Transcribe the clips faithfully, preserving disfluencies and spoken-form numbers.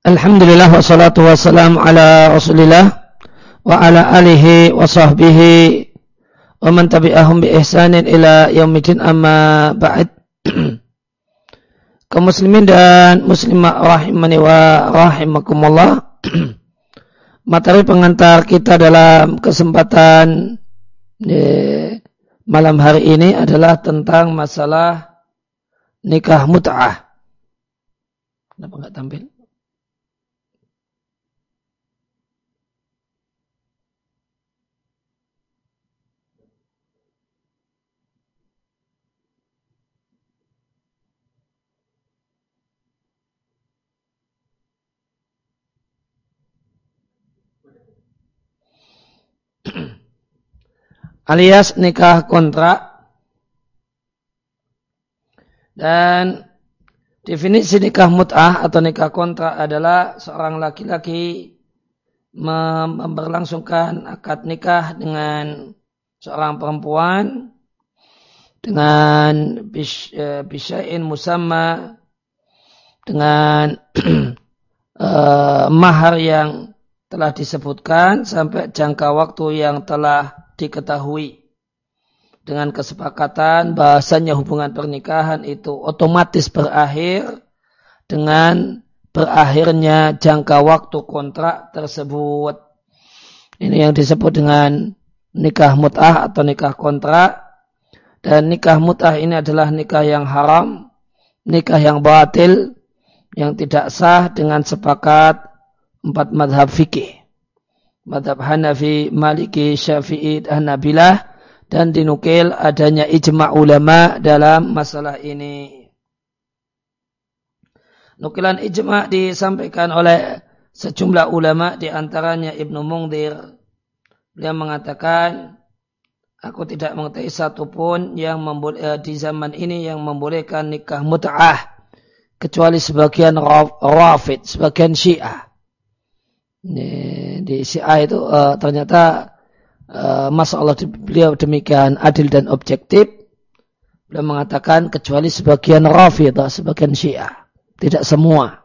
Alhamdulillah wassalatu wassalamu ala Rasulillah wa ala alihi wa sahbihi wa man tabi'ahum bi ihsanin ila yaumidin, amma ba'd. Kaum muslimin dan muslimah rahimani wa rahimakumullah. Materi pengantar kita dalam kesempatan eh, malam hari ini adalah tentang masalah nikah mut'ah. Kenapa enggak tampil? Alias nikah kontrak. Dan definisi nikah mut'ah atau nikah kontrak adalah seorang laki-laki memberlangsungkan akad nikah dengan seorang perempuan dengan bisya'in musamma, dengan uh, mahar yang telah disebutkan sampai jangka waktu yang telah diketahui, dengan kesepakatan bahasanya hubungan pernikahan itu otomatis berakhir dengan berakhirnya jangka waktu kontrak tersebut. Ini yang disebut dengan nikah mut'ah atau nikah kontrak. Dan nikah mut'ah ini adalah nikah yang haram, nikah yang batil, yang tidak sah dengan sepakat empat madhab fikih, madhab Hanafi, Maliki, Syafi'i, dan Hanabilah, dan dinukil adanya ijma' ulama dalam masalah ini. Nukilan ijma' disampaikan oleh sejumlah ulama, di antaranya Ibnu Mungdir. Beliau mengatakan, aku tidak mengetahui satupun yang memboleh, di zaman ini yang membolehkan nikah mut'ah kecuali sebagian Rafid, sebagian Syiah. Di, di Syiah itu uh, ternyata uh, masalah beliau demikian adil dan objektif. Beliau mengatakan kecuali sebagian Rafidah, sebagian Syiah, tidak semua.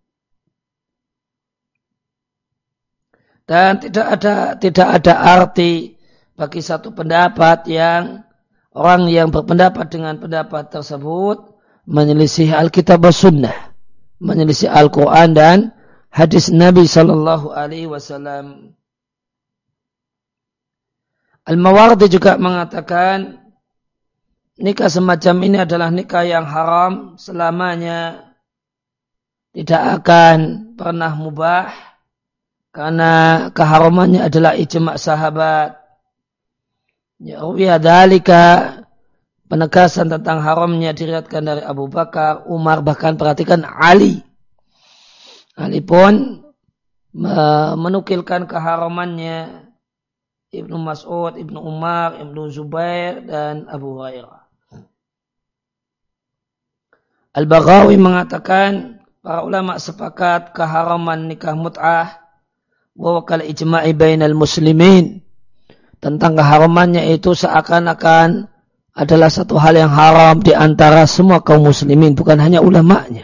Dan tidak ada tidak ada arti bagi satu pendapat yang orang yang berpendapat dengan pendapat tersebut menyelisih Alkitab dan Sunnah, menyelisih Al-Quran dan hadis Nabi sallallahu alaihi wasallam. Al-Mawardi juga mengatakan nikah semacam ini adalah nikah yang haram selamanya, tidak akan pernah mubah karena keharamannya adalah ijma' sahabat. Ya ruwiya dzalika, penegasan tentang haramnya diriwayatkan dari Abu Bakar, Umar, bahkan perhatikan Ali. Ali pun menukilkan keharamannya, Ibnu Mas'ud, Ibnu Umar, Ibnu Zubair, dan Abu Hurairah. Al-Baghawi mengatakan para ulama sepakat keharaman nikah mut'ah wa wakal ijma'i bainal muslimin, tentang keharamannya itu seakan-akan adalah satu hal yang haram di antara semua kaum muslimin, bukan hanya ulamanya.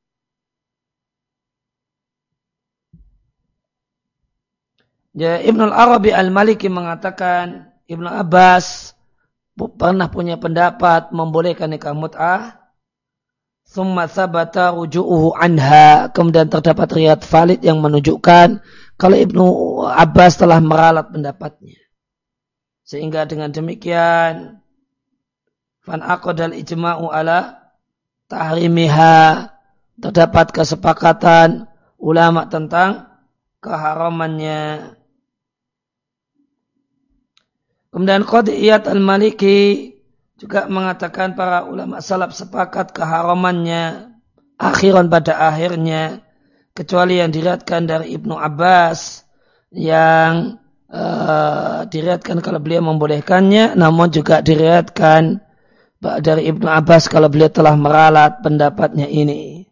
Ya, Ibnu Al-Arabi Al-Maliki mengatakan Ibnu Abbas pernah punya pendapat membolehkan nikah mut'ah. Tsumma tsabata ruju'uhu anha, kemudian terdapat riwayat valid yang menunjukkan kalau Ibnu Abbas telah meralat pendapatnya. Sehingga dengan demikian fan aqdal ijma'u ala tahrimiha, terdapat kesepakatan ulama tentang keharamannya. Kemudian Qadiyat Al-Maliki juga mengatakan para ulama salaf sepakat keharamannya akhiran, pada akhirnya, kecuali yang diriwayatkan dari Ibnu Abbas yang uh, diriwayatkan kalau beliau membolehkannya, namun juga diriwayatkan dari Ibnu Abbas kalau beliau telah meralat pendapatnya ini.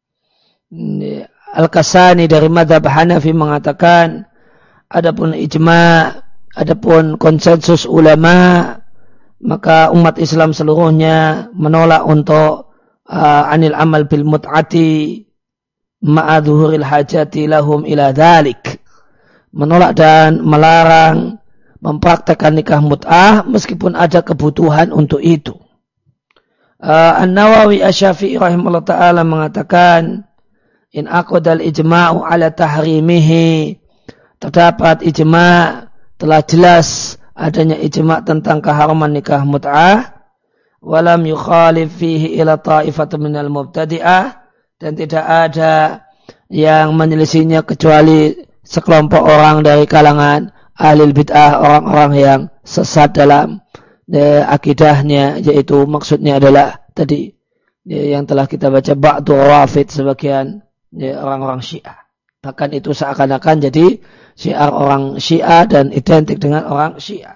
Al-Kasani dari madhab Hanafi mengatakan adapun ijma', adapun konsensus ulama, maka umat Islam seluruhnya menolak untuk uh, anil amal bil mut'ati, ma'adzuhuril hajati lahum ila dzalik, menolak dan melarang mempraktekkan nikah mut'ah meskipun ada kebutuhan untuk itu. Uh, An-Nawawi Asy-Syafi'i rahimahullah ta'ala mengatakan, in aqdal ijma'u ala tahrimihi, terdapat ijma', telah jelas adanya ijma' tentang keharaman nikah mut'ah, walam yukhalif fihi ila ta'ifatun minal mubtadi'ah, dan tidak ada yang menyelisihinya kecuali sekelompok orang dari kalangan ahli bid'ah, orang-orang yang sesat dalam eh, akidahnya, yaitu maksudnya adalah tadi eh, yang telah kita baca ba'du rawafid, sebagian eh, orang-orang Syiah. Bahkan itu seakan-akan jadi syiar orang Syiah dan identik dengan orang Syiah.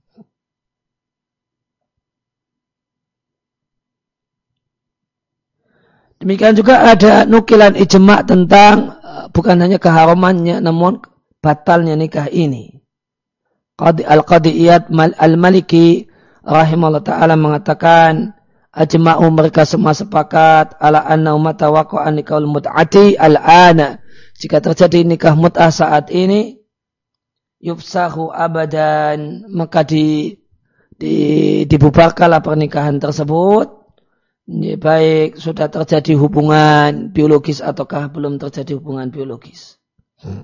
Demikian juga ada nukilan ijma' tentang bukan hanya keharamannya namun batalnya nikah ini. Al-Qadiyyat Al-Maliki rahimahullah ta'ala mengatakan, ajma'u, mereka semua sepakat, ala anna umata waqa'a nikahul mut'ati al-ana, jika terjadi nikah mut'ah saat ini, yufsahu abadan, maka di, di, dibubarkanlah pernikahan tersebut, baik sudah terjadi hubungan biologis ataukah belum terjadi hubungan biologis. Hmm.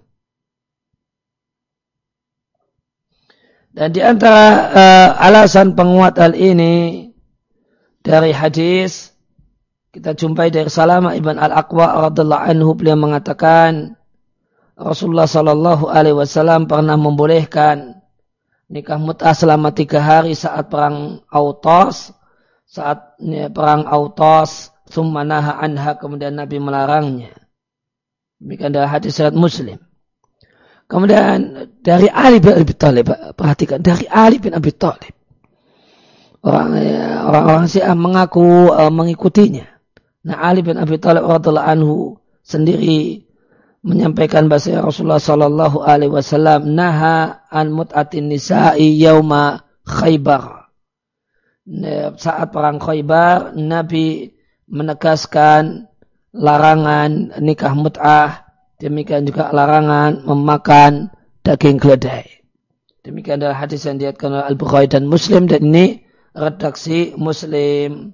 Dan di antara uh, alasan penguat hal ini dari hadis kita jumpai dari Salamah ibn Al-Aqwa radhiyallahu anhu, beliau mengatakan Rasulullah sallallahu alaihi wasallam pernah membolehkan nikah mut'ah selama tiga hari saat perang Autas, saat ya, perang Autas, tsumma naha anha, kemudian Nabi melarangnya. Demikian adalah hadis riwayat Muslim. Kemudian dari Ali bin Abi Thalib, perhatikan, dari Ali bin Abi Thalib, orang ya, orang-orang Syiah mengaku uh, mengikutinya. Nah, Ali bin Abi Thalib radhiyallahu anhu sendiri menyampaikan bahasa Rasulullah sallallahu alaihi wasallam naha an mut'atin nisa'i yauma Khaybar. Saat perang Khaybar, Nabi menegaskan larangan nikah mut'ah. Demikian juga larangan memakan daging keledai. Demikian adalah hadis yang diriwayatkan oleh Al-Bukhari dan Muslim, dan ini redaksi Muslim.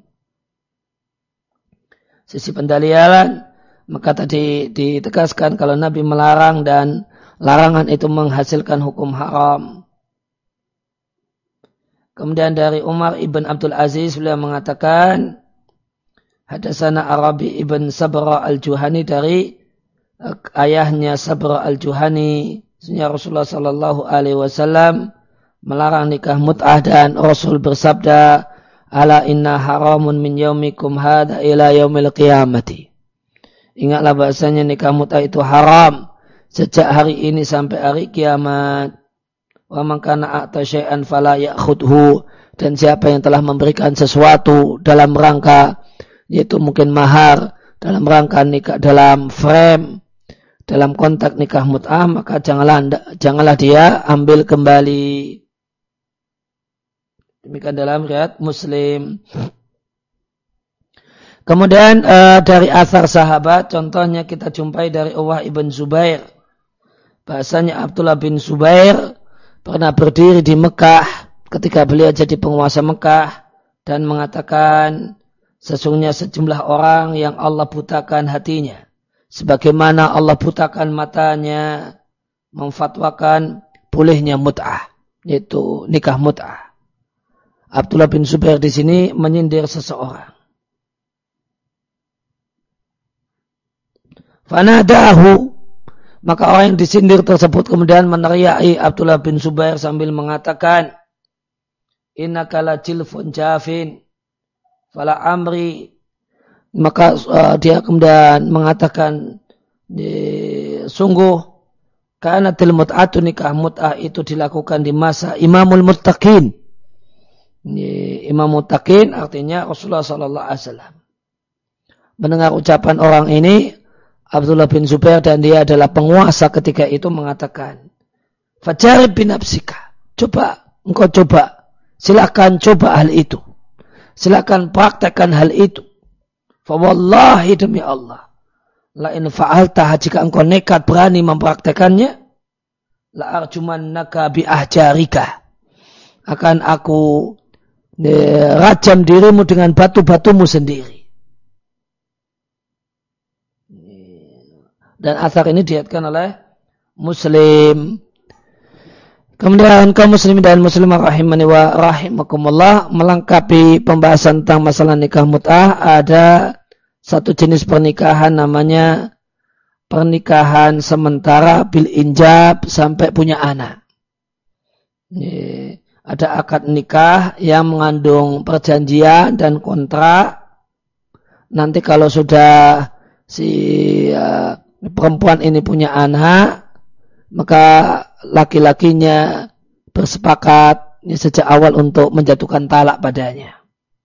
Sisi pendalilan, maka tadi ditegaskan kalau Nabi melarang dan larangan itu menghasilkan hukum haram. Kemudian dari Umar ibn Abdul Aziz, beliau mengatakan, hadasana Arabi ibn Sabra al-Juhani, dari ayahnya Sabra al-Juhani, sesungguhnya Rasulullah sallallahu alaihi wasallam melarang nikah mut'ah, dan Rasul bersabda, ala inna haramun min yaumikum hadha ila yaumil qiyamati. Ingatlah bahasanya nikah mut'ah itu haram sejak hari ini sampai hari kiamat. Wa man kana a'ta syai'an fala ya'khudhu, dan siapa yang telah memberikan sesuatu dalam rangka, yaitu mungkin mahar, dalam rangka nikah, dalam frame, dalam konteks nikah mut'ah, maka janganlah janganlah dia ambil kembali. Demikian dalam riwayat Muslim. Kemudian uh, dari athar sahabat, contohnya kita jumpai dari Urwah ibn Zubair. Bahasanya Abdullah bin Zubair pernah berdiri di Mekah ketika beliau jadi penguasa Mekah dan mengatakan, sesungguhnya sejumlah orang yang Allah butakan hatinya, sebagaimana Allah butakan matanya, memfatwakan bolehnya mut'ah, yaitu nikah mut'ah. Abdullah bin Zubair di sini menyindir seseorang. Fanadahu, maka orang yang disindir tersebut kemudian meneriaki Abdullah bin Zubair sambil mengatakan, innaka la jilfun jafin fala amri. Maka uh, dia kemudian mengatakan, sungguh karena til mut'atu, nikah mut'ah itu dilakukan di masa Imamul Muttaqin. Imam Muttaqin artinya Rasulullah sallallahu alaihi wasallam. Mendengar ucapan orang ini, Abdullah bin Zubair, dan dia adalah penguasa ketika itu, mengatakan, fajarib bin nafsika, coba, engkau coba, silakan coba hal itu, silakan praktekkan hal itu. Fa wallahi, demi Allah, la in fa'alta, jika engkau nekat berani mempraktekannya, la arjumannaka bi ahjarika, akan aku eh, rajam dirimu dengan batu-batumu sendiri. Dan asar ini diriwayatkan oleh Muslim. Kemudian kaum muslimin dan muslimah rahimani wa rahimakumullah, melengkapi pembahasan tentang masalah nikah mut'ah, ada satu jenis pernikahan namanya pernikahan sementara bil injab sampai punya anak. Ini, ada akad nikah yang mengandung perjanjian dan kontrak. Nanti kalau sudah si uh, perempuan ini punya anak, maka laki-lakinya bersepakat ya, sejak awal untuk menjatuhkan talak padanya.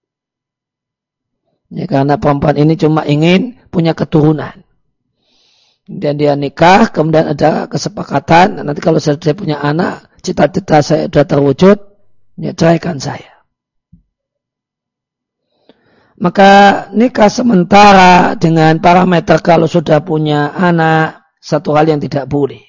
Ya, karena perempuan ini cuma ingin punya keturunan. Dan dia nikah, kemudian ada kesepakatan, nanti kalau saya punya anak, cita-cita saya sudah terwujud, ya ceraikan saya. Maka nikah sementara dengan parameter kalau sudah punya anak, satu hal yang tidak boleh.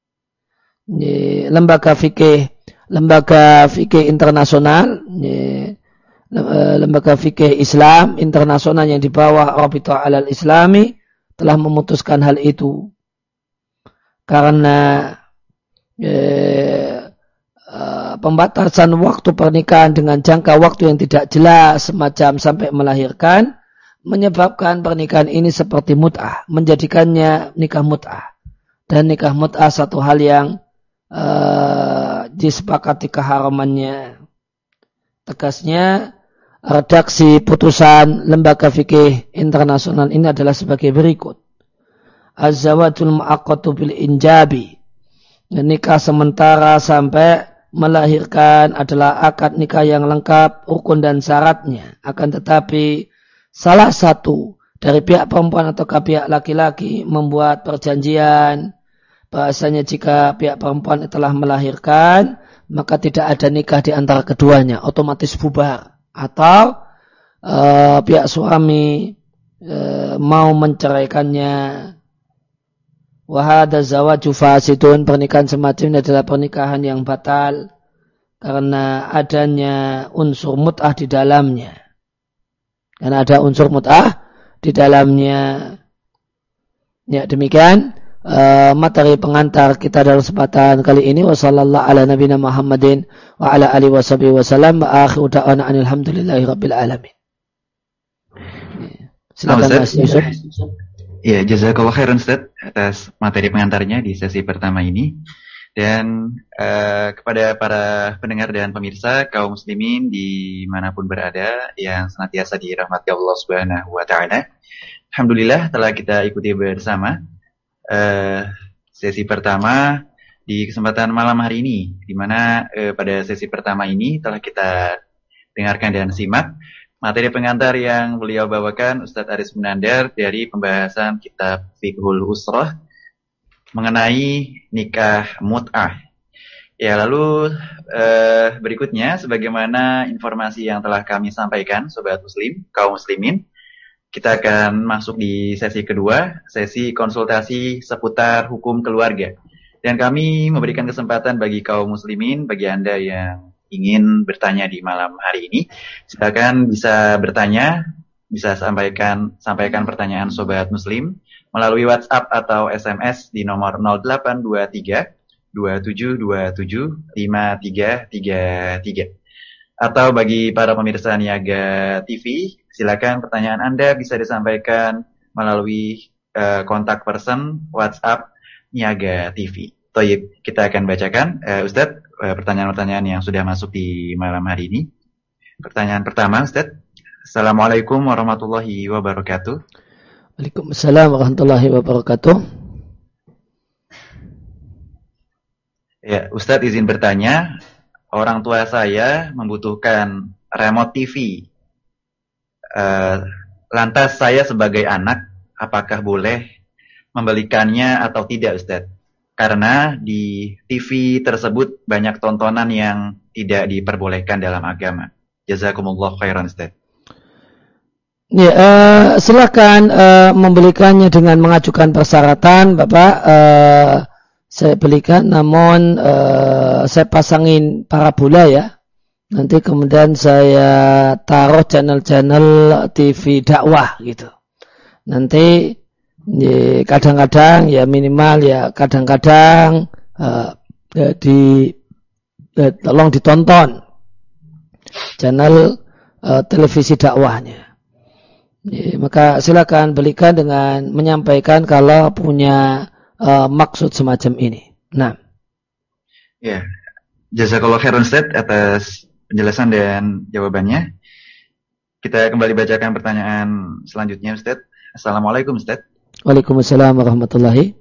Lembaga fikih, lembaga fikih internasional, lembaga fikih Islam internasional yang di bawah Rabithah Alal Islami telah memutuskan hal itu karena eh, eh, pembatasan waktu pernikahan dengan jangka waktu yang tidak jelas semacam sampai melahirkan menyebabkan pernikahan ini seperti mut'ah, menjadikannya nikah mut'ah. Dan nikah mut'ah satu hal yang Uh, disepakati keharamannya. Tegasnya redaksi putusan lembaga fikih internasional ini adalah sebagai berikut. Az-zawajul mu'aqqatu bil injabi, nikah sementara sampai melahirkan adalah akad nikah yang lengkap rukun dan syaratnya, akan tetapi salah satu dari pihak perempuan atau pihak laki-laki membuat perjanjian bahasanya jika pihak perempuan telah melahirkan, maka tidak ada nikah di antara keduanya, otomatis bubar. Atau uh, pihak suami uh, mau menceraikannya. Wa hadza zawaju fasidun, pernikahan semacam ini adalah pernikahan yang batal karena adanya unsur mut'ah di dalamnya. Karena ada unsur mut'ah di dalamnya. Ya, demikian Uh, materi pengantar kita dalam kesempatan kali ini. Wassallallahu ala nabiyina Muhammadin wa ala alihi washabihi wasallam wa akhiru da'wana alhamdulillahi rabbil alamin. Silakan Mas Yusuf. Ya, jazakallahu khairan Ustaz atas materi pengantarnya di sesi pertama ini. Dan uh, kepada para pendengar dan pemirsa kaum muslimin dimanapun berada yang senantiasa dirahmati Allah Subhanahu wa taala. Alhamdulillah telah kita ikuti bersama Uh, sesi pertama di kesempatan malam hari ini, di mana uh, pada sesi pertama ini telah kita dengarkan dan simak materi pengantar yang beliau bawakan Ustadz Aris Munandar dari pembahasan kitab Fiqhul Usrah mengenai nikah mut'ah. Ya, lalu uh, berikutnya sebagaimana informasi yang telah kami sampaikan sobat muslim, kaum muslimin, kita akan masuk di sesi kedua, sesi konsultasi seputar hukum keluarga. Dan kami memberikan kesempatan bagi kaum muslimin, bagi Anda yang ingin bertanya di malam hari ini, silakan bisa bertanya, bisa sampaikan sampaikan pertanyaan sobat muslim melalui WhatsApp atau S M S di nomor nol delapan dua tiga dua tujuh dua tujuh lima tiga tiga tiga. Atau bagi para pemirsa Niaga T V, silakan pertanyaan Anda bisa disampaikan melalui uh, kontak person WhatsApp Niaga T V. Toyib, kita akan bacakan uh, Ustadz uh, pertanyaan-pertanyaan yang sudah masuk di malam hari ini. Pertanyaan pertama, Ustadz. Assalamualaikum warahmatullahi wabarakatuh. Waalaikumsalam warahmatullahi wabarakatuh. Ya, Ustadz izin bertanya. Orang tua saya membutuhkan remote T V. Uh, lantas saya sebagai anak, apakah boleh membelikannya atau tidak, Ustadz? Karena di T V tersebut banyak tontonan yang tidak diperbolehkan dalam agama. Jazakumullah khairan, Ustadz. Ya, uh, silakan uh, membelikannya dengan mengajukan persyaratan, Bapak. Uh, saya belikan, namun uh, saya pasangin parabola ya. Nanti kemudian saya taruh channel-channel T V dakwah gitu. Nanti ya, kadang-kadang ya minimal ya kadang-kadang uh, ya, di ya, tolong ditonton channel uh, televisi dakwahnya. Ya, maka silakan belikan dengan menyampaikan kalau punya uh, maksud semacam ini. Nah, ya, jazakallahu khairan Ustaz atas penjelasan dan jawabannya. Kita kembali bacakan pertanyaan selanjutnya, Ustaz. Assalamualaikum, Ustaz. Waalaikumsalam warahmatullahi.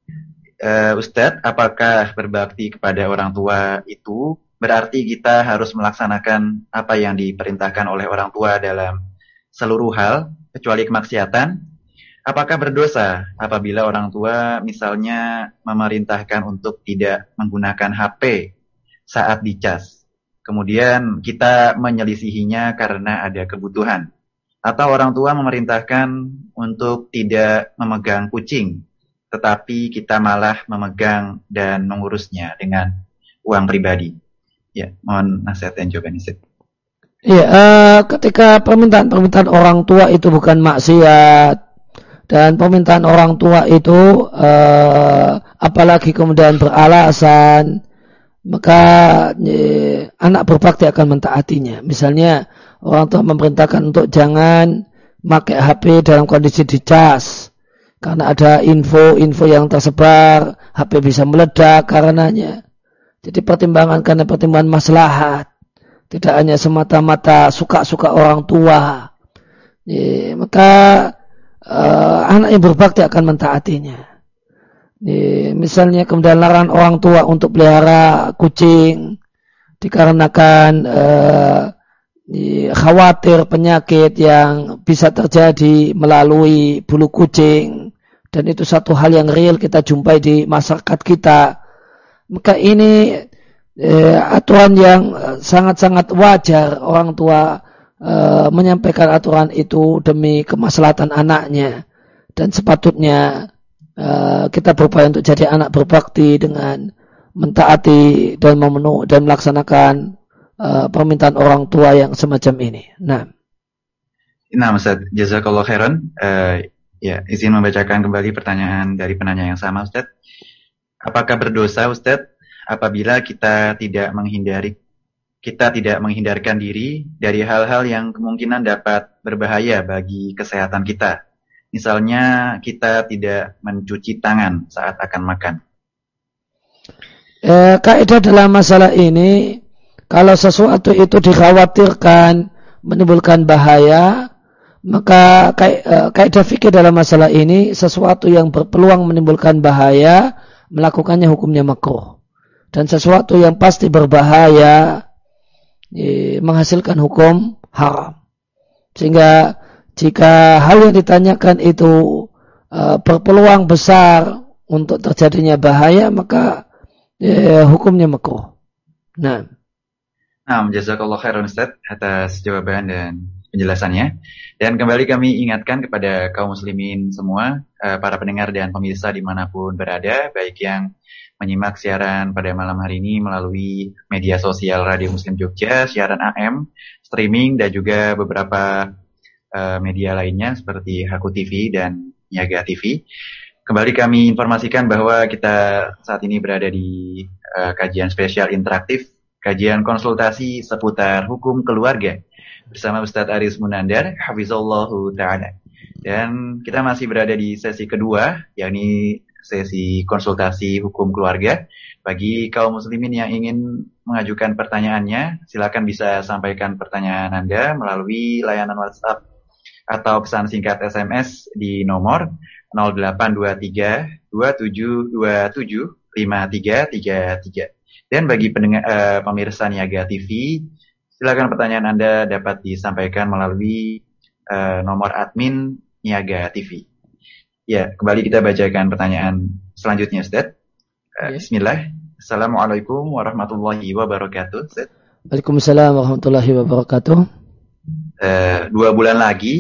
Uh, Ustaz, apakah berbakti kepada orang tua itu berarti kita harus melaksanakan apa yang diperintahkan oleh orang tua dalam seluruh hal, kecuali kemaksiatan? Apakah berdosa apabila orang tua misalnya memerintahkan untuk tidak menggunakan H P saat dicas? Kemudian kita menyelisihinya karena ada kebutuhan. Atau orang tua memerintahkan untuk tidak memegang kucing, tetapi kita malah memegang dan mengurusnya dengan uang pribadi. Ya, mohon nasihat dan jawaban Ustaz. Ya, uh, ketika permintaan-permintaan orang tua itu bukan maksiat, dan permintaan orang tua itu uh, apalagi kemudian beralasan, maka eh, anak berbakti akan mentaatinya. Misalnya orang tua memerintahkan untuk jangan pakai H P dalam kondisi dicas karena ada info-info yang tersebar, H P bisa meledak karenanya. Jadi pertimbangan karena pertimbangan maslahat, tidak hanya semata-mata suka-suka orang tua. Eh, maka eh, anak yang berbakti akan mentaatinya. Ini, misalnya kemudian larangan orang tua untuk pelihara kucing dikarenakan eh, khawatir penyakit yang bisa terjadi melalui bulu kucing, dan itu satu hal yang real kita jumpai di masyarakat kita. Maka ini eh, aturan yang sangat-sangat wajar orang tua eh, menyampaikan aturan itu demi kemaslahatan anaknya, dan sepatutnya Uh, kita berupaya untuk jadi anak berbakti dengan mentaati dan memenuhi dan melaksanakan uh, permintaan orang tua yang semacam ini. Nah, nah Ustaz, jazakallahu khairan. Uh, ya, izin membacakan kembali pertanyaan dari penanya yang sama, Ustaz. Apakah berdosa, Ustaz, apabila kita tidak menghindari kita tidak menghindarkan diri dari hal-hal yang kemungkinan dapat berbahaya bagi kesehatan kita? Misalnya kita tidak mencuci tangan saat akan makan. Eh, kaidah dalam masalah ini, kalau sesuatu itu dikhawatirkan menimbulkan bahaya, maka kaidah fikih dalam masalah ini, sesuatu yang berpeluang menimbulkan bahaya, melakukannya hukumnya makruh. Dan sesuatu yang pasti berbahaya, eh, menghasilkan hukum haram. Sehingga jika hal yang ditanyakan itu uh, berpeluang besar untuk terjadinya bahaya, maka uh, hukumnya makruh. Nah, nah, jazakallahu khairan Ustaz atas jawaban dan penjelasannya. Dan kembali kami ingatkan kepada kaum muslimin semua, uh, para pendengar dan pemirsa dimanapun berada, baik yang menyimak siaran pada malam hari ini melalui media sosial Radio Muslim Jogja, siaran A M, streaming, dan juga beberapa media lainnya seperti Haku T V dan Niaga T V. Kembali kami informasikan bahwa kita saat ini berada di uh, kajian spesial interaktif, kajian konsultasi seputar hukum keluarga bersama Ustadz Aris Munandar, hafizallahu ta'ala. Dan kita masih berada di sesi kedua, yakni sesi konsultasi hukum keluarga. Bagi kaum muslimin yang ingin mengajukan pertanyaannya, silakan bisa sampaikan pertanyaan Anda melalui layanan WhatsApp atau pesan singkat S M S di nomor nol delapan dua tiga dua tujuh dua tujuh lima tiga tiga tiga. Dan bagi pendengar, uh, pemirsa Niaga T V, silakan pertanyaan Anda dapat disampaikan melalui uh, nomor admin Niaga T V. Ya, kembali kita bacakan pertanyaan selanjutnya, Ustaz. Uh, Bismillah. Assalamualaikum warahmatullahi wabarakatuh, Ustaz. Waalaikumsalam warahmatullahi wabarakatuh. Uh, dua bulan lagi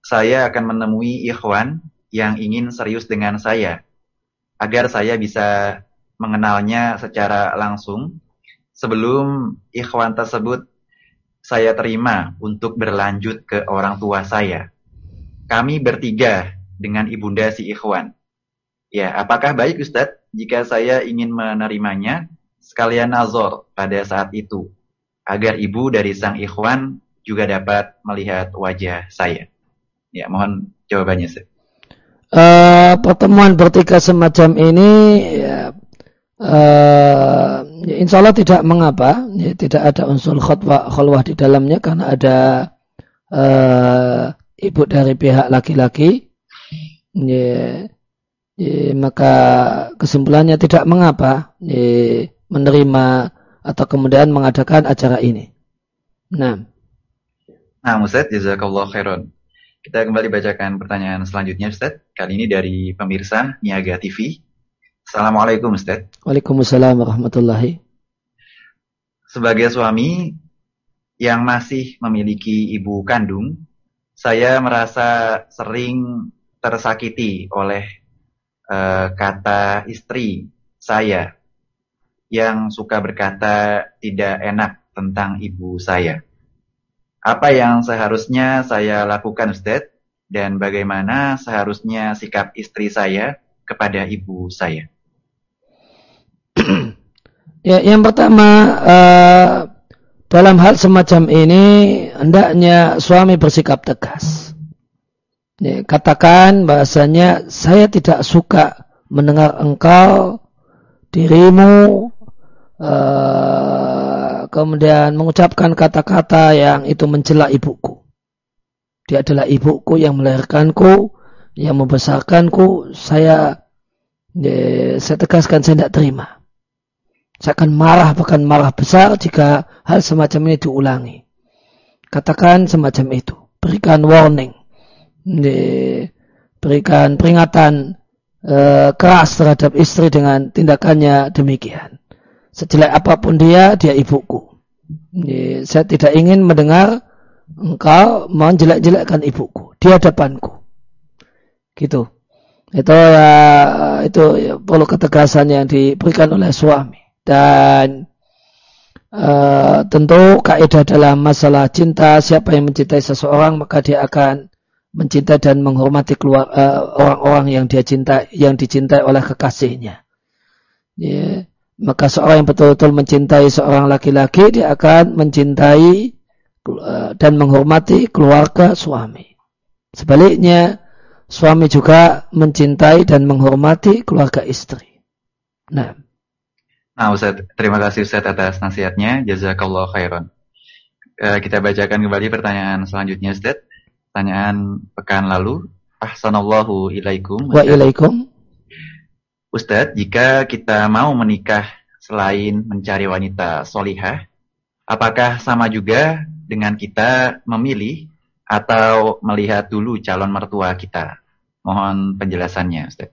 saya akan menemui ikhwan yang ingin serius dengan saya, agar saya bisa mengenalnya secara langsung sebelum ikhwan tersebut saya terima untuk berlanjut ke orang tua saya. Kami bertiga dengan ibunda si ikhwan. Ya, apakah baik Ustadz jika saya ingin menerimanya sekalian nazar pada saat itu, agar ibu dari sang ikhwan juga dapat melihat wajah saya? Ya, mohon jawabannya, Ustaz. Uh, pertemuan bertiga semacam ini ya, uh, ya insya Allah tidak mengapa, ya, tidak ada unsur khutbah khulwah di dalamnya karena ada uh, ibu dari pihak laki-laki, ya, ya, maka kesimpulannya tidak mengapa ya, menerima atau kemudian mengadakan acara ini. Nah, nah Ustaz, jazakallah khairan. Kita kembali bacakan pertanyaan selanjutnya, Ustaz. Kali ini dari pemirsa Niaga T V. Assalamualaikum, Ustaz. Waalaikumsalam warahmatullahi. Sebagai suami yang masih memiliki ibu kandung, saya merasa sering tersakiti oleh uh, kata istri saya yang suka berkata tidak enak tentang ibu saya. Apa yang seharusnya saya lakukan, Ustaz? Dan bagaimana seharusnya sikap istri saya kepada ibu saya? Ya, yang pertama, uh, dalam hal semacam ini hendaknya suami bersikap tegas. Ya, katakan bahasanya saya tidak suka mendengar engkau, dirimu, uh, kemudian mengucapkan kata-kata yang itu mencela ibuku. Dia adalah ibuku yang melahirkanku, yang membesarkanku. Saya, ya, saya tegaskan saya tidak terima. Saya akan marah, bahkan marah besar jika hal semacam ini diulangi. Katakan semacam itu. Berikan warning. Berikan peringatan uh, keras terhadap istri dengan tindakannya demikian. Sejelek apapun dia, dia ibuku. Saya tidak ingin mendengar engkau menjelek-jelekkan ibuku di hadapanku. Gitu. Itu ya, itu ya, perlu ketegasan yang diberikan oleh suami. Dan uh, tentu kaidah dalam masalah cinta, siapa yang mencintai seseorang maka dia akan mencintai dan menghormati keluar, uh, orang-orang yang dia cintai, yang dicintai oleh kekasihnya. Yeah. Maka seorang yang betul-betul mencintai seorang laki-laki, dia akan mencintai uh, dan menghormati keluarga suami. Sebaliknya, suami juga mencintai dan menghormati keluarga istri. Nah. Nah Ustaz, terima kasih Ustaz atas nasihatnya. Jazakallah khairan. E, kita bacakan kembali pertanyaan selanjutnya Ustaz. Pertanyaan pekan lalu. Ahsanallahu ilaikum. Wa ilaikum. Ustaz, jika kita mau menikah selain mencari wanita solihah, apakah sama juga dengan kita memilih atau melihat dulu calon mertua kita? Mohon penjelasannya Ustaz.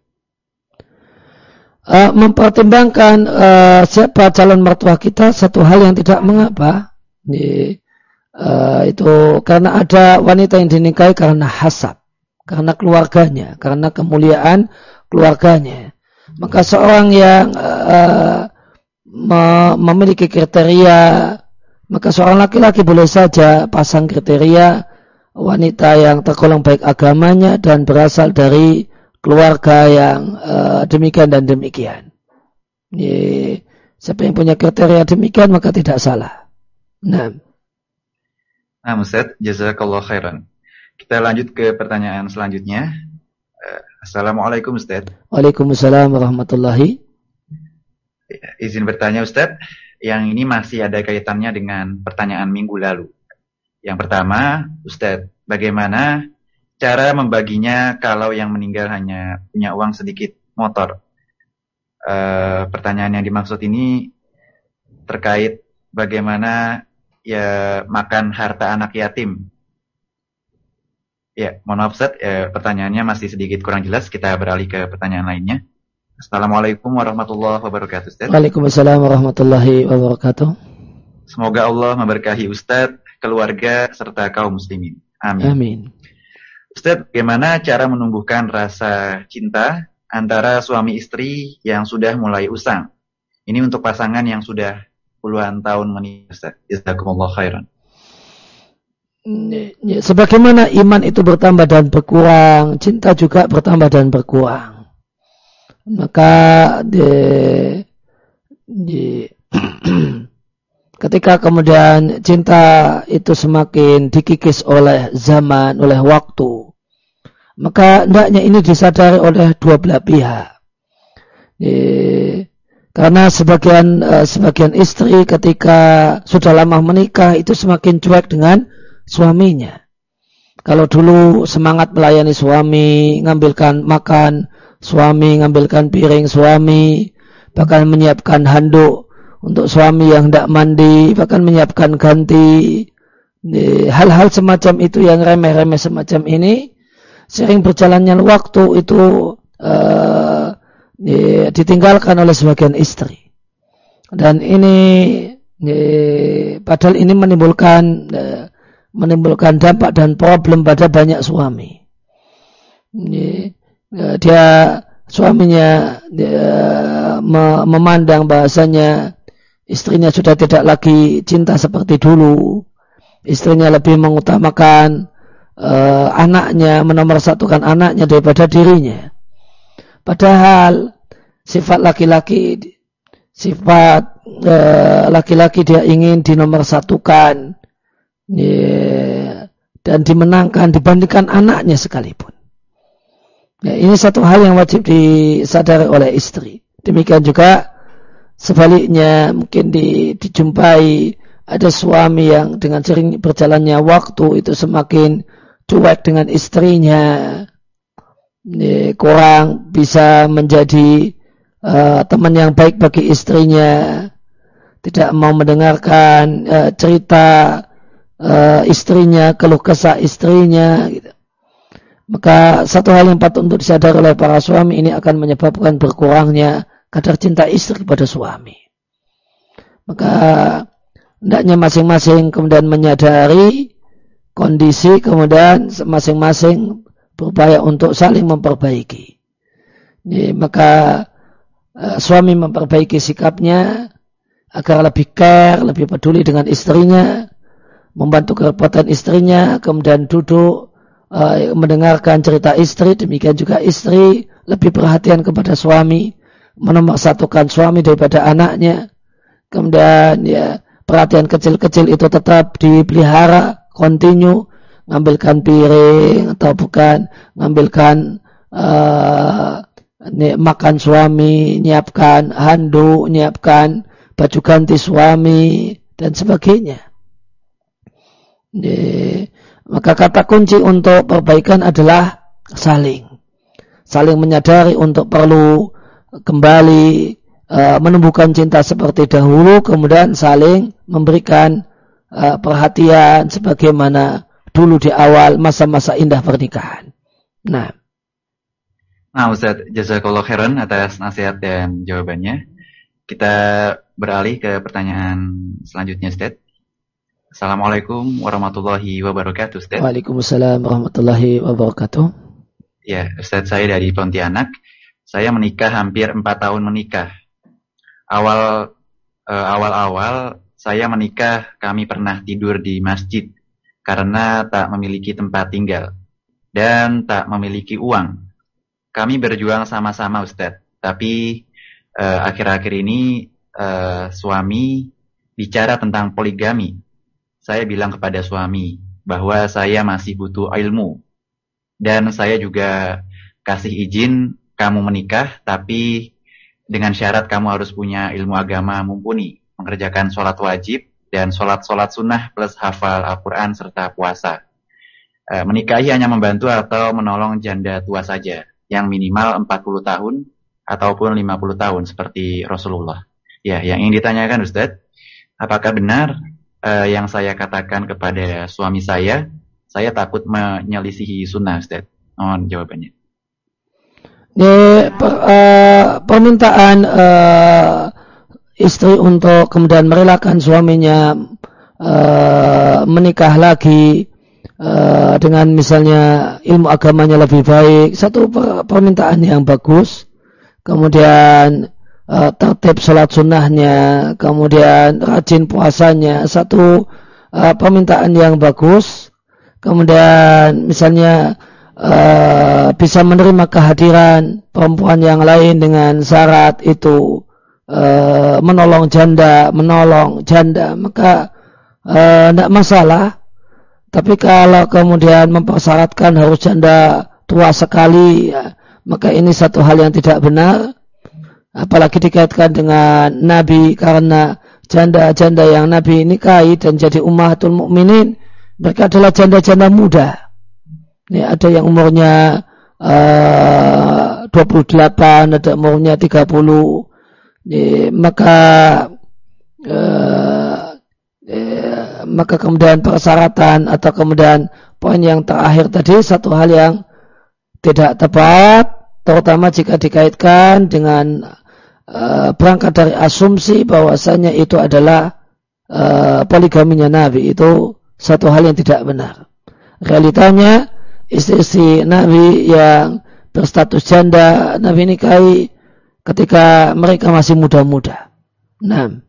Uh, mempertimbangkan uh, siapa calon mertua kita satu hal yang tidak mengapa. Ini, uh, itu karena ada wanita yang dinikahi karena hasab, karena keluarganya, karena kemuliaan keluarganya. Maka seorang yang uh, me- memiliki kriteria, maka seorang laki-laki boleh saja pasang kriteria wanita yang tergolong baik agamanya dan berasal dari keluarga yang uh, demikian dan demikian. Ye, siapa yang punya kriteria demikian maka tidak salah. Nah, nah Ustaz, jazakallah khairan. Kita lanjut ke pertanyaan selanjutnya. Uh, Assalamualaikum Ustaz. Waalaikumsalam warahmatullahi. Ya, izin bertanya Ustaz, yang ini masih ada kaitannya dengan pertanyaan minggu lalu. Yang pertama, Ustaz, bagaimana cara membaginya kalau yang meninggal hanya punya uang sedikit motor? E, pertanyaan yang dimaksud ini terkait bagaimana ya makan harta anak yatim. Ya, mohon maaf Ustaz, e, pertanyaannya masih sedikit kurang jelas. Kita beralih ke pertanyaan lainnya. Assalamualaikum warahmatullahi wabarakatuh Ustaz. Waalaikumsalam warahmatullahi wabarakatuh. Semoga Allah memberkahi Ustaz, keluarga serta kaum muslimin. Amin. Amin. Ustaz, bagaimana cara menumbuhkan rasa cinta antara suami istri yang sudah mulai usang? Ini untuk pasangan yang sudah puluhan tahun menikah, Ustaz. Jazakumullah khairan. Sebagaimana iman itu bertambah dan berkurang, cinta juga bertambah dan berkurang. Maka di, di, ketika kemudian cinta itu semakin dikikis oleh zaman, oleh waktu, maka hendaknya ini disadari oleh dua belah pihak. Di, karena sebagian sebagian istri ketika sudah lama menikah itu semakin cuek dengan suaminya. Kalau dulu semangat melayani suami, ngambilkan makan suami, ngambilkan piring suami, bahkan menyiapkan handuk untuk suami yang hendak mandi, bahkan menyiapkan ganti. Hal-hal semacam itu yang remeh-remeh semacam ini, sering berjalannya waktu itu uh, ditinggalkan oleh sebagian istri. Dan ini, padahal ini menimbulkan uh, menimbulkan dampak dan problem pada banyak suami. Dia suaminya dia memandang bahasanya istrinya sudah tidak lagi cinta seperti dulu. Istrinya lebih mengutamakan uh, anaknya, menomorsatukan anaknya daripada dirinya. Padahal sifat laki-laki, sifat uh, laki-laki dia ingin dinomorsatukan. Ya, dan dimenangkan dibandingkan anaknya sekalipun. Ya, ini satu hal yang wajib disadari oleh istri. Demikian juga sebaliknya mungkin di, dijumpai ada suami yang dengan sering berjalannya waktu itu semakin cuek dengan istrinya, ya, kurang bisa menjadi uh, teman yang baik bagi istrinya, tidak mau mendengarkan uh, cerita Uh, istrinya, keluh kesah istrinya, gitu. Maka satu hal yang patut untuk disadari oleh para suami, ini akan menyebabkan berkurangnya kadar cinta istri kepada suami. Maka hendaknya masing-masing kemudian menyadari kondisi, kemudian masing-masing berupaya untuk saling memperbaiki. Jadi, maka uh, suami memperbaiki sikapnya agar lebih care, lebih peduli dengan istrinya, membantu kerepotan istrinya, kemudian duduk uh, mendengarkan cerita istri. Demikian juga istri lebih perhatian kepada suami, menomorsatukan suami daripada anaknya. Kemudian ya perhatian kecil-kecil itu tetap dipelihara, kontinu, ngambilkan piring atau bukan, ngambilkan uh, makan suami, nyiapkan handuk, nyiapkan baju ganti suami dan sebagainya. Jadi, maka kata kunci untuk perbaikan adalah saling saling menyadari untuk perlu kembali uh, menumbuhkan cinta seperti dahulu, kemudian saling memberikan uh, perhatian sebagaimana dulu di awal masa-masa indah pernikahan. Nah, nah Ustaz, jazakallahu khairan atas nasihat dan jawabannya. Kita beralih ke pertanyaan selanjutnya, Ustaz. Assalamualaikum warahmatullahi wabarakatuh, Ustaz. Waalaikumsalam warahmatullahi wabarakatuh. Ya, Ustaz, saya dari Pontianak. Saya menikah hampir empat tahun menikah. Awal eh, awal-awal saya menikah, kami pernah tidur di masjid karena tak memiliki tempat tinggal dan tak memiliki uang. Kami berjuang sama-sama, Ustaz. Tapi eh, akhir-akhir ini eh, suami bicara tentang poligami. Saya bilang kepada suami bahwa saya masih butuh ilmu. Dan saya juga kasih izin kamu menikah, tapi dengan syarat kamu harus punya ilmu agama mumpuni, mengerjakan sholat wajib dan sholat-sholat sunnah plus hafal Al-Quran serta puasa. E, menikahi hanya membantu atau menolong janda tua saja, yang minimal empat puluh tahun ataupun lima puluh tahun seperti Rasulullah. Ya, yang ingin ditanyakan Ustadz, apakah benar Uh, yang saya katakan kepada suami saya, saya takut menyelisihi sunnah, Ustaz? Mohon jawabannya. Ini per, uh, permintaan uh, istri untuk kemudian merelakan suaminya uh, menikah lagi uh, dengan misalnya ilmu agamanya lebih baik, satu per- permintaan yang bagus. Kemudian uh, tertib sholat sunnahnya, kemudian rajin puasanya, satu uh, permintaan yang bagus. Kemudian misalnya uh, bisa menerima kehadiran perempuan yang lain dengan syarat itu uh, menolong janda, menolong janda, maka tidak uh, masalah. Tapi kalau kemudian mempersyaratkan harus janda tua sekali, ya, maka ini satu hal yang tidak benar, apalagi dikaitkan dengan Nabi, karena janda-janda yang Nabi nikahi dan jadi ummahatul mukminin, mereka adalah janda-janda muda. Ini ada yang umurnya uh, dua puluh delapan, ada umurnya tiga puluh. Ini, maka uh, eh, maka kemudian persyaratan atau kemudian poin yang terakhir tadi satu hal yang tidak tepat, terutama jika dikaitkan dengan uh, berangkat dari asumsi bahwasanya itu adalah uh, poligaminya Nabi. Itu satu hal yang tidak benar. Realitanya istri-istri Nabi yang berstatus janda Nabi nikahi ketika mereka masih muda-muda. Nah,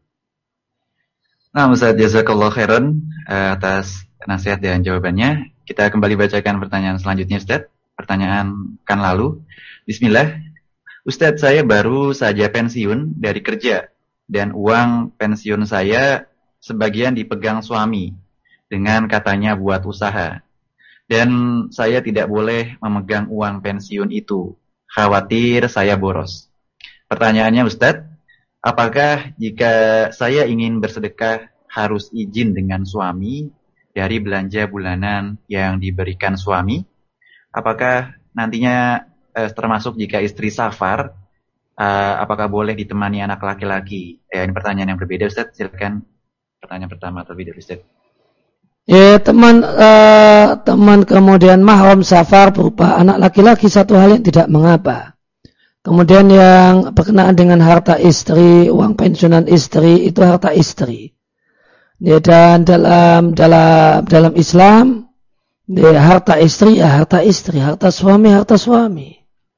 nah Ustaz, jazakallah khairan atas nasihat dan jawabannya. Kita kembali bacakan pertanyaan selanjutnya, Ustaz. Pertanyaan kan lalu. Bismillah. Ustadz, saya baru saja pensiun dari kerja dan uang pensiun saya sebagian dipegang suami dengan katanya buat usaha. Dan saya tidak boleh memegang uang pensiun itu. Khawatir saya boros. Pertanyaannya Ustadz, apakah jika saya ingin bersedekah harus izin dengan suami dari belanja bulanan yang diberikan suami? Apakah nantinya eh, termasuk jika istri safar, eh, apakah boleh ditemani anak laki-laki? Eh, ini pertanyaan yang berbeda, Ustaz. Silakan pertanyaan pertama terlebih dahulu, Ustaz. Ya, teman uh, teman kemudian mahram safar berupa anak laki-laki satu hal yang tidak mengapa. Kemudian yang berkenaan dengan harta istri, uang pensiunan istri itu harta istri. Ya, dan dalam dalam dalam Islam, ya, harta istri ya harta istri, harta suami harta suami.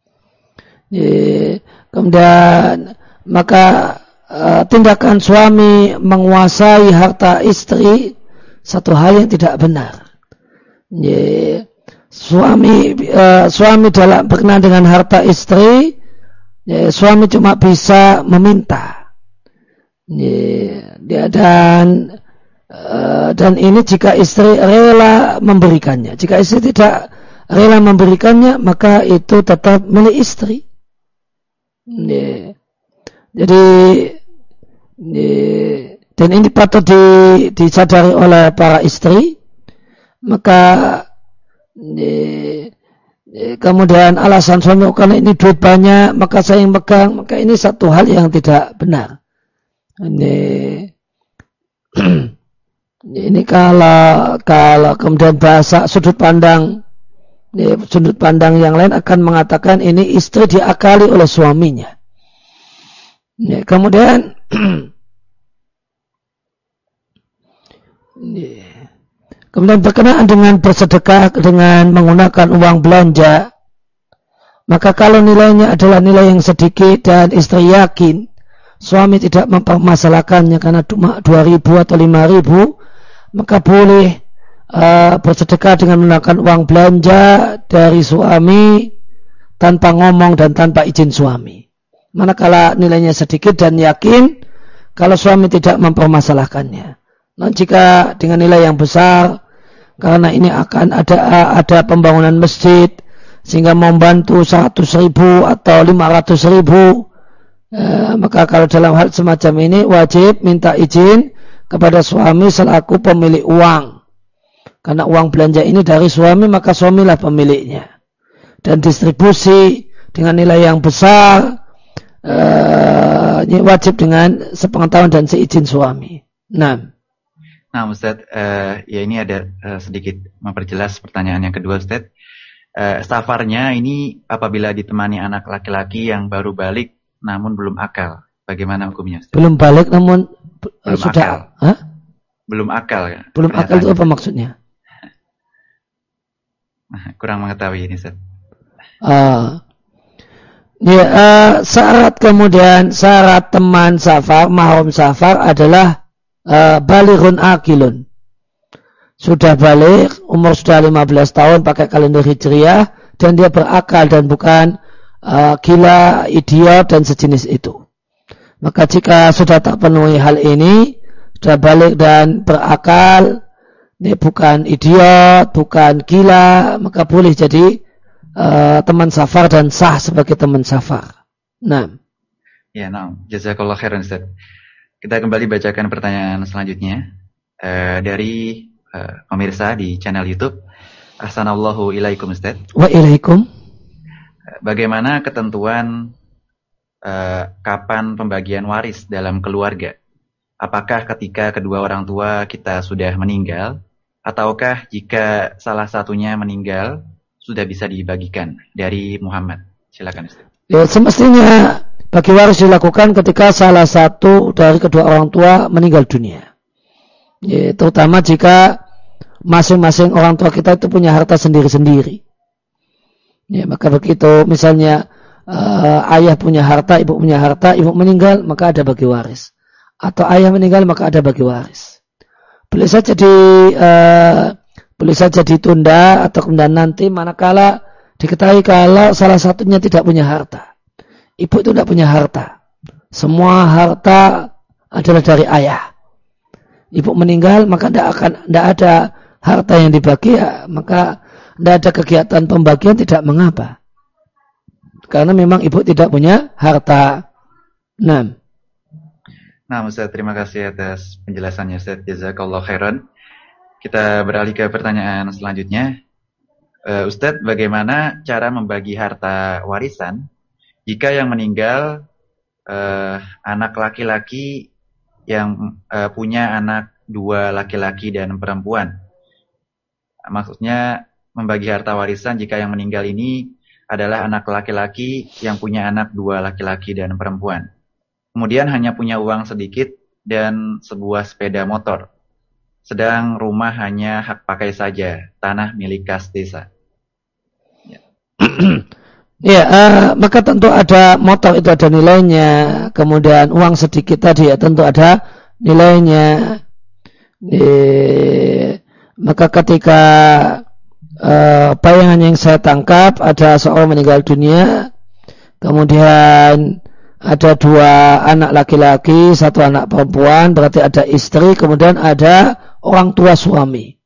Ya, kemudian maka uh, tindakan suami menguasai harta istri satu hal yang tidak benar. Ya, suami uh, suami dalam berkenaan dengan harta istri, ya, suami cuma bisa meminta. Ya, ya, dan uh, dan ini jika istri rela memberikannya. Jika istri tidak rela memberikannya, maka itu tetap milik istri. Ya. Jadi ya, dan ini patut di, disadari oleh para istri. Maka ya, ya, kemudian alasan suami karena ini duit banyak maka saya yang pegang, maka ini satu hal yang tidak benar. Ini ini kalau kalau kemudian bahasa sudut pandang ya, sudut pandang yang lain akan mengatakan ini istri diakali oleh suaminya. Ya, kemudian kemudian berkenaan dengan bersedekah dengan menggunakan uang belanja, maka kalau nilainya adalah nilai yang sedikit dan istri yakin suami tidak mempermasalahkannya karena cuma dua ribu atau lima ribu, maka boleh uh, bersedekah dengan menggunakan uang belanja dari suami tanpa ngomong dan tanpa izin suami. Manakala nilainya sedikit dan yakin kalau suami tidak mempermasalahkannya. Nah, jika dengan nilai yang besar, karena ini akan ada ada pembangunan masjid sehingga membantu seratus ribu atau lima ratus ribu, eh, maka kalau dalam hal semacam ini wajib minta izin kepada suami selaku pemilik uang. Karena uang belanja ini dari suami, maka suamilah pemiliknya. Dan distribusi dengan nilai yang besar, eh, ini wajib dengan sepengetahuan dan seizin suami. Nah. Nah, Ustaz, uh, ya ini ada uh, sedikit memperjelas pertanyaan yang kedua, Ustaz. Uh, safarnya ini apabila ditemani anak laki-laki yang baru balik namun belum akal, bagaimana hukumnya, Ustaz? Belum balik namun belum sudah, akal. Hah? Belum akal ya? Belum akal itu apa maksudnya? Kurang mengetahui ini, Ustaz. Uh, ya, uh, syarat kemudian syarat teman safar, mahram safar adalah uh, balighun akilun. Sudah balik, umur sudah lima belas tahun pakai kalender hijriah, dan dia berakal dan bukan uh, gila, idiot dan sejenis itu. Maka jika sudah terpenuhi hal ini, sudah balik dan berakal, ini bukan idiot, bukan gila, maka boleh jadi uh, teman safar dan sah sebagai teman safar. Nah. Ya, nah, jazakallah khairan, Ustaz. Kita kembali bacakan pertanyaan selanjutnya uh, dari uh, pemirsa di channel YouTube. Ahsanallahu ilaikum, Ustaz. Wa ilaikum. Bagaimana ketentuan uh, kapan pembagian waris dalam keluarga? Apakah ketika kedua orang tua kita sudah meninggal, ataukah jika salah satunya meninggal sudah bisa dibagikan? Dari Muhammad. Silakan, Ustaz. Ya, semestinya bagi waris dilakukan ketika salah satu dari kedua orang tua meninggal dunia. Ya, terutama jika masing-masing orang tua kita itu punya harta sendiri-sendiri. Ya, maka begitu misalnya uh, ayah punya harta, ibu punya harta, ibu meninggal maka ada bagi waris. Atau ayah meninggal maka ada bagi waris. Boleh saja di uh, boleh saja ditunda atau kemudian nanti manakala diketahui kalau salah satunya tidak punya harta. Ibu itu tidak punya harta. Semua harta adalah dari ayah. Ibu meninggal maka tidak akan tidak ada harta yang dibagi, ya, maka tidak ada kegiatan pembagian, tidak mengapa. Karena memang ibu tidak punya harta. Nah. Nah, Ustaz, terima kasih atas penjelasannya, Ustaz. Jazakallah khairan. Kita beralih ke pertanyaan selanjutnya. Uh, Ustaz, bagaimana cara membagi harta warisan jika yang meninggal uh, anak laki-laki yang uh, punya anak dua laki-laki dan perempuan? Maksudnya membagi harta warisan jika yang meninggal ini adalah anak laki-laki yang punya anak dua laki-laki dan perempuan. Kemudian hanya punya uang sedikit dan sebuah sepeda motor. Sedang rumah hanya hak pakai saja, tanah milik kas desa. Ya, ya uh, maka tentu ada motor itu ada nilainya. Kemudian uang sedikit tadi ya tentu ada nilainya. Ya, maka ketika uh, bayangan yang saya tangkap ada seorang meninggal dunia, kemudian ada dua anak laki-laki, satu anak perempuan, berarti ada istri, kemudian ada orang tua suami.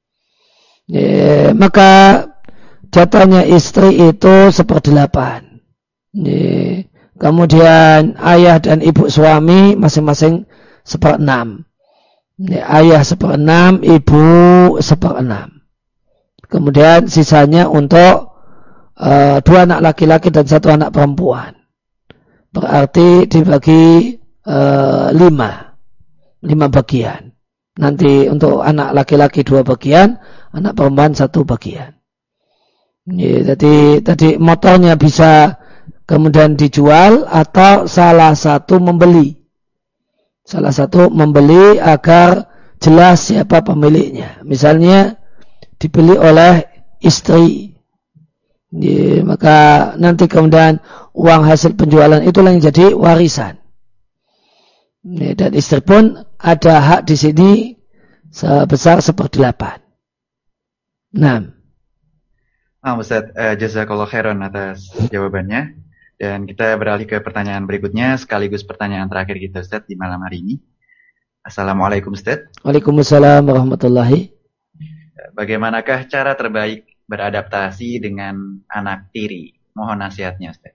Ya, maka jatahnya istri itu seperdelapan. Ya, kemudian ayah dan ibu suami masing-masing seperenam. Ya, ayah seperenam, ibu seperenam. Kemudian sisanya untuk uh, dua anak laki-laki dan satu anak perempuan. Berarti dibagi uh, lima, lima bagian. Nanti untuk anak laki-laki dua bagian, anak perempuan satu bagian. Ya, jadi tadi motornya bisa kemudian dijual atau salah satu membeli. Salah satu membeli agar jelas siapa pemiliknya. Misalnya dibeli oleh istri. Ya, maka nanti kemudian uang hasil penjualan itulah yang jadi warisan. Ya, dan istri pun ada hak di sini sebesar seperdelapan. Nah. Nah, Ustaz, uh, jazakallah khairan atas jawabannya. Dan kita beralih ke pertanyaan berikutnya, sekaligus pertanyaan terakhir kita, Ustaz, di malam hari ini. Assalamualaikum, Ustaz. Waalaikumsalam warahmatullahi. Bagaimanakah cara terbaik beradaptasi dengan anak tiri? Mohon nasihatnya, Ustaz.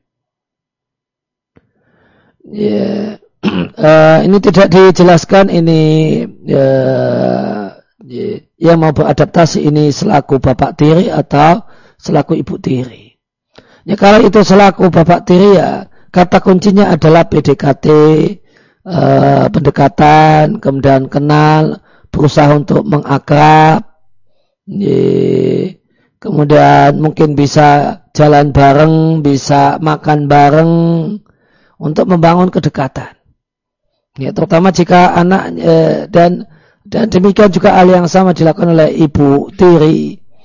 Ya, uh, ini tidak dijelaskan ini uh, yang mau beradaptasi ini selaku bapak tiri atau selaku ibu tiri. Ya, kalau itu selaku bapak tiri ya kata kuncinya adalah P D K T, uh, pendekatan, kemudian kenal, berusaha untuk mengakrab. Ya, kemudian mungkin bisa jalan bareng, bisa makan bareng untuk membangun kedekatan. Ya, terutama jika anak eh, dan dan demikian juga hal yang sama dilakukan oleh ibu tiri.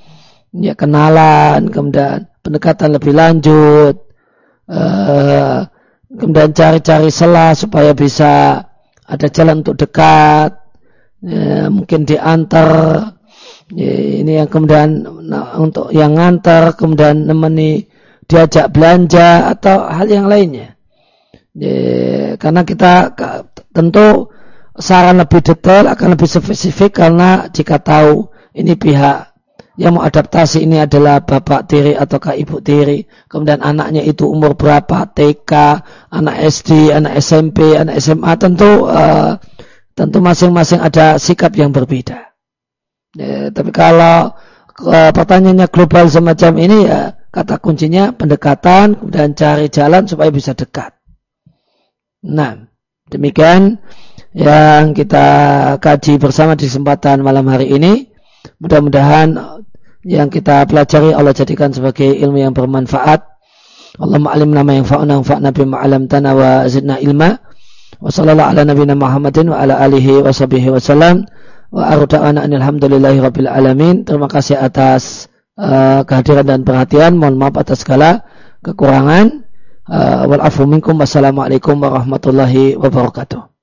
ya kenalan, kemudian pendekatan lebih lanjut, uh, kemudian cari-cari celah supaya bisa ada jalan untuk dekat, ya, mungkin diantar, ya, ini yang kemudian nah, untuk yang ngantar, kemudian nemeni diajak belanja atau hal yang lainnya. Ya, karena kita tentu saran lebih detail akan lebih spesifik karena jika tahu ini pihak yang mau adaptasi ini adalah bapak tiri ataukah ibu tiri, kemudian anaknya itu umur berapa, T K, anak S D, anak S M P, anak S M A, tentu uh, tentu masing-masing ada sikap yang berbeda. Ya, tapi kalau uh, pertanyaannya global semacam ini, ya kata kuncinya pendekatan, kemudian cari jalan supaya bisa dekat. Nah, demikian yang kita kaji bersama di kesempatan malam hari ini. Mudah-mudahan yang kita pelajari Allah jadikan sebagai ilmu yang bermanfaat. Allahumma alimna ma yanfa'una wanfa'na bima 'allamtana wa zidna ilma. Wa sallallahu ala nabiyyina Muhammadin wa ala alihi wa sahbihi wa sallam. Wa arda'ana alhamdulillahi rabbil alamin. Terima kasih atas uh, kehadiran dan perhatian. Mohon maaf atas segala kekurangan. Uh, wal afu minkum. Wassalamualaikum warahmatullahi wabarakatuh.